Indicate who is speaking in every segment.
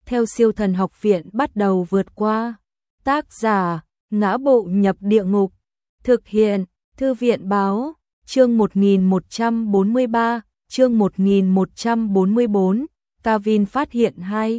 Speaker 1: theo Siêu Thần Học Viện bắt đầu vượt qua. Tác giả: Ngã Bộ Nhập Địa Ngục. Thực hiện: Thư viện báo. Chương 1143, chương 1144, Calvin phát hiện hay.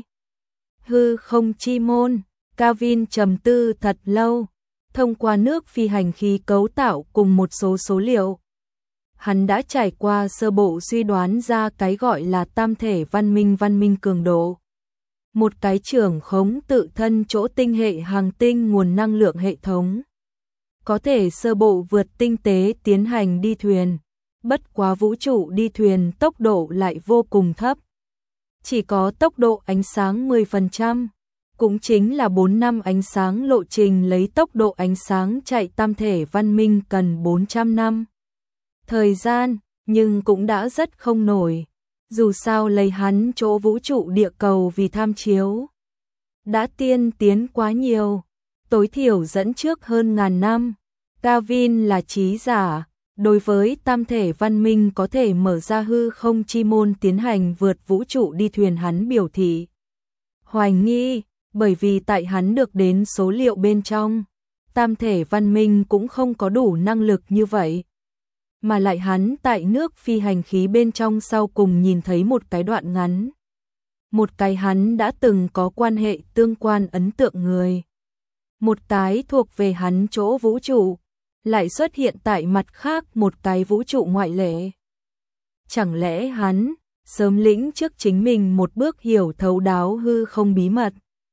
Speaker 1: Hư không chi môn. Calvin trầm tư thật lâu, thông qua nước phi hành khí cấu tạo cùng một số số liệu. Hắn đã trải qua sơ bộ suy đoán ra cái gọi là tam thể văn minh cường độ. Một cái trưởng khống tự thân chỗ tinh hệ hành tinh nguồn năng lượng hệ thống. Có thể sơ bộ vượt tinh tế tiến hành đi thuyền, bất quá vũ trụ đi thuyền tốc độ lại vô cùng thấp. Chỉ có tốc độ ánh sáng 10%, cũng chính là 4 năm ánh sáng lộ trình lấy tốc độ ánh sáng chạy tam thể văn minh cần 400 năm. Thời gian, nhưng cũng đã rất không nổi. Dù sao lấy hắn chỗ vũ trụ địa cầu vì tham chiếu. Đã tiên tiến quá nhiều, tối thiểu dẫn trước hơn ngàn năm. Calvin là trí giả, đối với tam thể văn minh có thể mở ra hư không chi môn tiến hành vượt vũ trụ đi thuyền hắn biểu thị hoài nghi, bởi vì tại hắn được đến số liệu bên trong, tam thể văn minh cũng không có đủ năng lực như vậy. Mà lại hắn tại nước phi hành khí bên trong sau cùng nhìn thấy một cái đoạn ngắn. Một cái hắn đã từng có quan hệ tương quan ấn tượng người. Một cái thuộc về hắn chỗ vũ trụ, lại xuất hiện tại mặt khác một cái vũ trụ ngoại lệ. Chẳng lẽ hắn sớm lĩnh trước chính mình một bước hiểu thấu đáo hư không bí mật?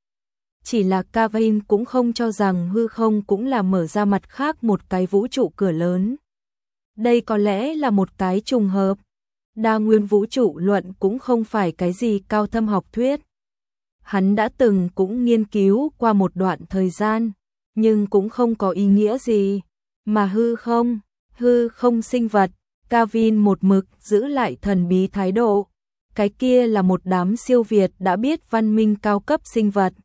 Speaker 1: Chỉ là Calvin cũng không cho rằng hư không cũng là mở ra mặt khác một cái vũ trụ cửa lớn. Đây có lẽ là một cái trùng hợp. Đa nguyên vũ trụ luận cũng không phải cái gì cao thâm học thuyết. Hắn đã từng cũng nghiên cứu qua một đoạn thời gian, nhưng cũng không có ý nghĩa gì. Mà hư không sinh vật, Calvin một mực giữ lại thần bí thái độ. Cái kia là một đám siêu việt đã biết văn minh cao cấp sinh vật.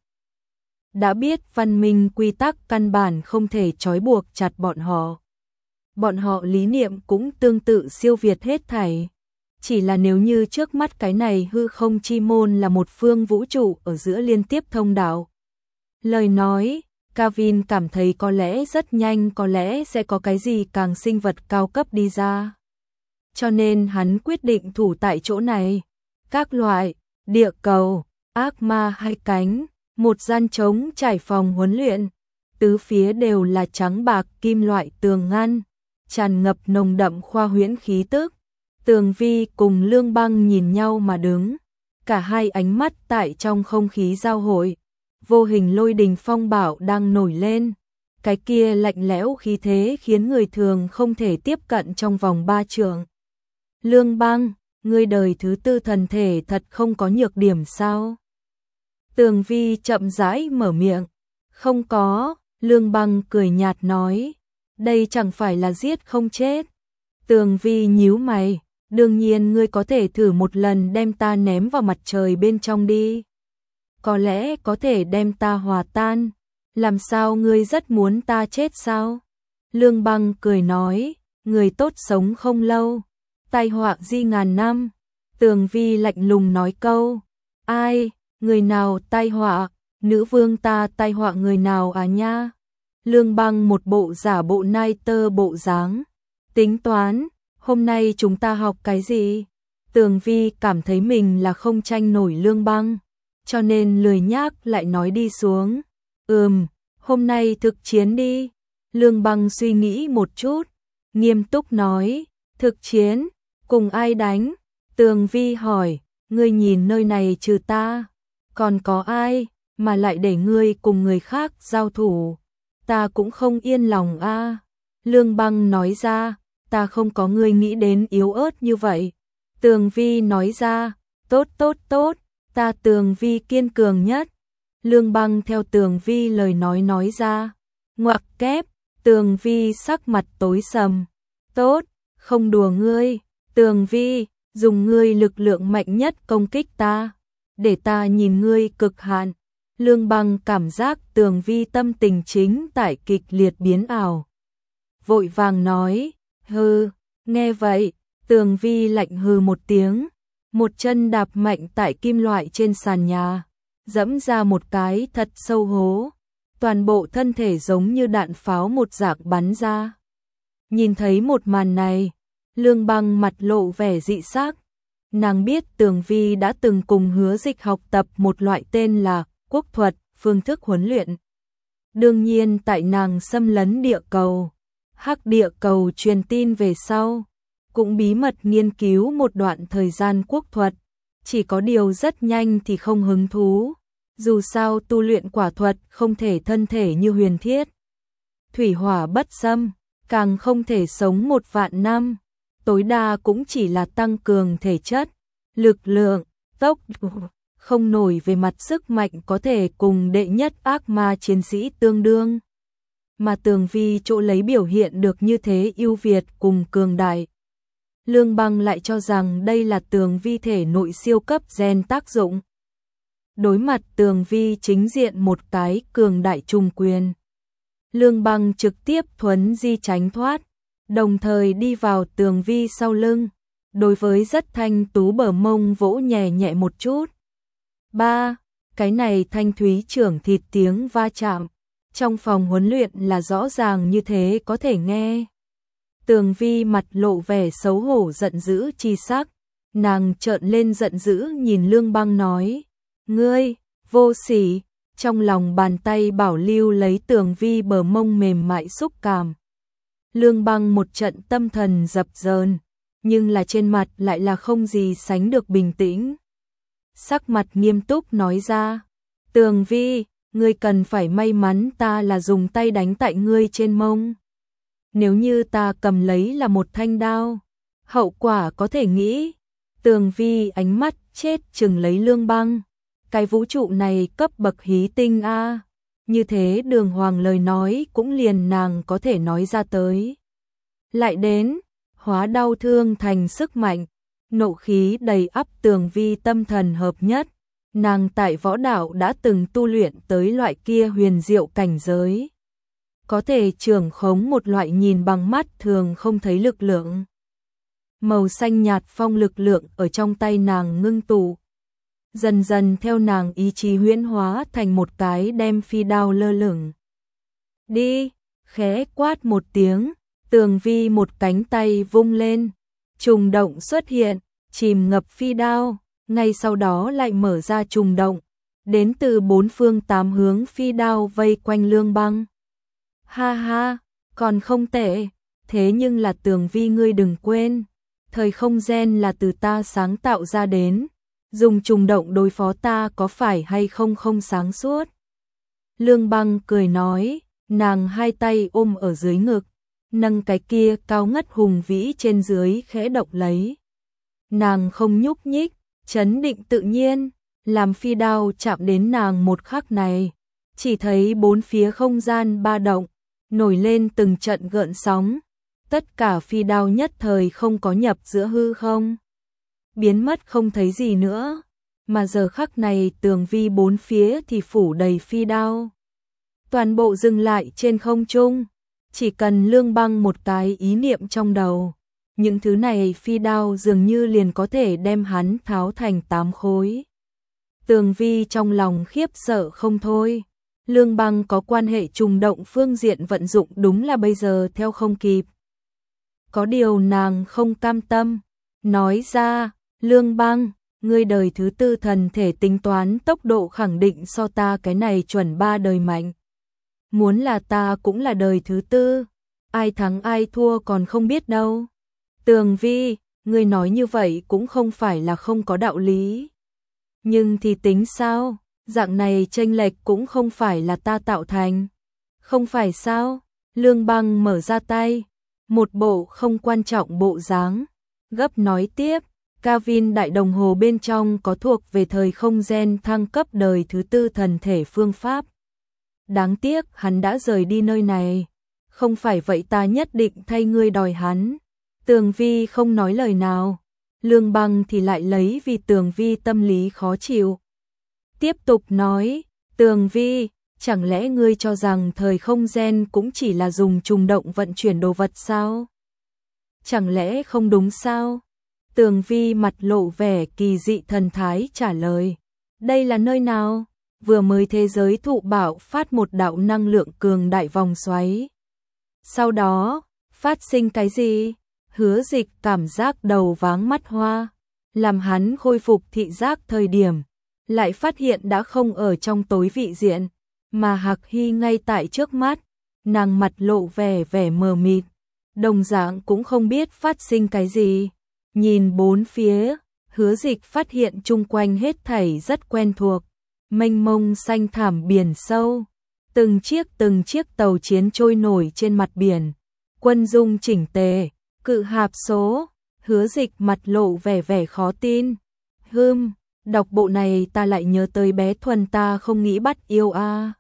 Speaker 1: Đã biết văn minh quy tắc căn bản không thể trói buộc chặt bọn họ. Bọn họ lý niệm cũng tương tự siêu việt hết thảy. Chỉ là nếu như trước mắt cái này hư không chi môn là một phương vũ trụ ở giữa liên tiếp thông đạo. Lời nói, Calvin cảm thấy có lẽ rất nhanh có lẽ sẽ có cái gì càng sinh vật cao cấp đi ra. Cho nên hắn quyết định thủ tại chỗ này. Các loại, địa cầu, ác ma hai cánh, một gian trống trải phòng huấn luyện. Tứ phía đều là trắng bạc kim loại tường ngăn, tràn ngập nồng đậm khoa huyễn khí tức. Tường Vi cùng Lương Băng nhìn nhau mà đứng. Cả hai ánh mắt tại trong không khí giao hội. Vô hình lôi đình phong bạo đang nổi lên. Cái kia lạnh lẽo khí thế khiến người thường không thể tiếp cận trong vòng 3 trượng. Lương Băng, ngươi đời thứ tư thần thể thật không có nhược điểm sao? Tường Vi chậm rãi mở miệng. Không có, Lương Băng cười nhạt nói. Đây chẳng phải là giết không chết. Tường Vi nhíu mày. Đương nhiên ngươi có thể thử một lần đem ta ném vào mặt trời bên trong đi. Có lẽ có thể đem ta hòa tan. Làm sao ngươi rất muốn ta chết sao? Lương Băng cười nói, người tốt sống không lâu, tai họa di ngàn năm. Tường Vi lạnh lùng nói câu, ai, người nào tai họa, nữ vương ta tai họa người nào à nha? Lương Băng một bộ giả bộ nai tơ bộ dáng, tính toán, hôm nay chúng ta học cái gì? Tường Vi cảm thấy mình là không tranh nổi Lương Băng, cho nên lười nhác lại nói đi xuống. Hôm nay thực chiến đi. Lương Băng suy nghĩ một chút, nghiêm túc nói, thực chiến, cùng ai đánh? Tường Vi hỏi, ngươi nhìn nơi này trừ ta, còn có ai, mà lại để ngươi cùng người khác giao thủ? Ta cũng không yên lòng a. Lương Băng nói ra, ta không có ngươi nghĩ đến yếu ớt như vậy. Tường Vi nói ra, tốt, ta Tường Vi kiên cường nhất. Lương Băng theo Tường Vi lời nói ra, ngoặc kép. Tường Vi sắc mặt tối sầm, tốt, không đùa ngươi. Tường Vi, dùng ngươi lực lượng mạnh nhất công kích ta, để ta nhìn ngươi cực hạn. Lương Băng cảm giác Tường Vi tâm tình chính tại kịch liệt biến ảo, vội vàng nói, hừ. Nghe vậy, Tường Vi lạnh hừ một tiếng, một chân đạp mạnh tại kim loại trên sàn nhà, dẫm ra một cái thật sâu hố, toàn bộ thân thể giống như đạn pháo một dạng bắn ra. Nhìn thấy một màn này, Lương Băng mặt lộ vẻ dị sắc. Nàng biết Tường Vi đã từng cùng Hứa Dịch học tập một loại tên là quốc thuật, phương thức huấn luyện. Đương nhiên tại nàng xâm lấn địa cầu, Hắc địa cầu truyền tin về sau, cũng bí mật nghiên cứu một đoạn thời gian quốc thuật, chỉ có điều rất nhanh thì không hứng thú. Dù sao tu luyện quả thuật không thể thân thể như huyền thiết, thủy hỏa bất xâm, càng không thể sống 1.000.000 năm, tối đa cũng chỉ là tăng cường thể chất, lực lượng, tốc độ, không nổi về mặt sức mạnh có thể cùng đệ nhất ác ma chiến sĩ tương đương. Mà Tường Vi chỗ lấy biểu hiện được như thế ưu việt cùng cường đại. Lương Băng lại cho rằng đây là Tường Vi thể nội siêu cấp gen tác dụng. Đối mặt Tường Vi chính diện một cái cường đại trùng quyền, Lương Băng trực tiếp thuấn di tránh thoát, đồng thời đi vào Tường Vi sau lưng, đối với rất thanh tú bờ mông vỗ nhẹ nhẹ một chút. Cái này thanh thúy trưởng thịt tiếng va chạm, trong phòng huấn luyện là rõ ràng như thế có thể nghe. Tường Vi mặt lộ vẻ xấu hổ giận dữ chi sắc, nàng trợn lên giận dữ nhìn Lương Băng nói: "Ngươi, vô sỉ!" Trong lòng bàn tay bảo lưu lấy Tường Vi bờ mông mềm mại xúc cảm. Lương Băng một trận tâm thần dập dờn, nhưng là trên mặt lại là không gì sánh được bình tĩnh. Sắc mặt nghiêm túc nói ra: "Tường Vi, ngươi cần phải may mắn ta là dùng tay đánh tại ngươi trên mông. Nếu như ta cầm lấy là một thanh đao, hậu quả có thể nghĩ." Tường Vi ánh mắt chết chừng lấy Lương Băng. Cái vũ trụ này cấp bậc hí tinh a, như thế đường hoàng lời nói cũng liền nàng có thể nói ra tới. Lại đến, hóa đau thương thành sức mạnh, nộ khí đầy ắp. Tường Vi tâm thần hợp nhất, nàng tại võ đạo đã từng tu luyện tới loại kia huyền diệu cảnh giới. Có thể trưởng khống một loại nhìn bằng mắt thường không thấy lực lượng. Màu xanh nhạt phong lực lượng ở trong tay nàng ngưng tụ. Dần dần theo nàng ý chí huyễn hóa thành một cái đem phi đao lơ lửng. Đi, khẽ quát một tiếng, Tường Vi một cánh tay vung lên, trùng động xuất hiện, chìm ngập phi đao, ngay sau đó lại mở ra trùng động, đến từ 4 phương 8 hướng phi đao vây quanh Lương Băng. Ha ha, còn không tệ, thế nhưng là Tường Vi ngươi đừng quên, thời không gen là từ ta sáng tạo ra đến. Dùng trùng động đối phó ta có phải hay không không sáng suốt. Lương Băng cười nói, nàng hai tay ôm ở dưới ngực, nâng cái kia cao ngất hùng vĩ trên dưới khẽ động lấy. Nàng không nhúc nhích, trấn định tự nhiên, làm phi đao chạm đến nàng một khắc này. Chỉ thấy bốn phía không gian ba động, nổi lên từng trận gợn sóng. Tất cả phi đao nhất thời không có nhập giữa hư không. Biến mất không thấy gì nữa, mà giờ khắc này Tường Vi bốn phía thì phủ đầy phi đao. Toàn bộ dừng lại trên không trung, chỉ cần Lương Băng một cái ý niệm trong đầu, những thứ này phi đao dường như liền có thể đem hắn tháo thành 8 khối. Tường Vi trong lòng khiếp sợ không thôi, Lương Băng có quan hệ trùng động phương diện vận dụng đúng là bây giờ theo không kịp. Có điều nàng không cam tâm, nói ra, Lương Băng, ngươi đời thứ 4 thần thể tính toán tốc độ khẳng định so ta cái này chuẩn 3 đời mạnh. Muốn là ta cũng là đời thứ 4, ai thắng ai thua còn không biết đâu. Tường Vi, ngươi nói như vậy cũng không phải là không có đạo lý. Nhưng thì tính sao, dạng này chênh lệch cũng không phải là ta tạo thành. Không phải sao, Lương Băng mở ra tay, một bộ không quan trọng bộ dáng, gấp nói tiếp. Kavin đại đồng hồ bên trong có thuộc về thời không gen thăng cấp đời thứ 4 thần thể phương pháp. Đáng tiếc hắn đã rời đi nơi này, không phải vậy ta nhất định thay ngươi đòi hắn. Tường Vi không nói lời nào, Lương Băng thì lại lấy vì Tường Vi tâm lý khó chịu. Tiếp tục nói, Tường Vi, chẳng lẽ ngươi cho rằng thời không gen cũng chỉ là dùng trùng động vận chuyển đồ vật sao? Chẳng lẽ không đúng sao? Tường Vi mặt lộ vẻ kỳ dị thần thái trả lời, đây là nơi nào? vừa mới thế giới thụ bạo phát một đạo năng lượng cường đại vòng xoáy. Sau đó, phát sinh cái gì? Hứa Dịch cảm giác đầu váng mắt hoa, làm hắn khôi phục thị giác thời điểm, lại phát hiện đã không ở trong tối vị diện, mà Hạc Hy ngay tại trước mắt, nàng mặt lộ vẻ mờ mịt, đồng dạng cũng không biết phát sinh cái gì. Nhìn bốn phía, Hứa Dịch phát hiện chung quanh hết thảy rất quen thuộc, mênh mông xanh thảm biển sâu, từng chiếc tàu chiến trôi nổi trên mặt biển, quân dung chỉnh tề, cự hạp số. Hứa Dịch mặt lộ vẻ khó tin. Đọc bộ này ta lại nhớ tới bé Thuần ta không nghĩ bắt yêu a.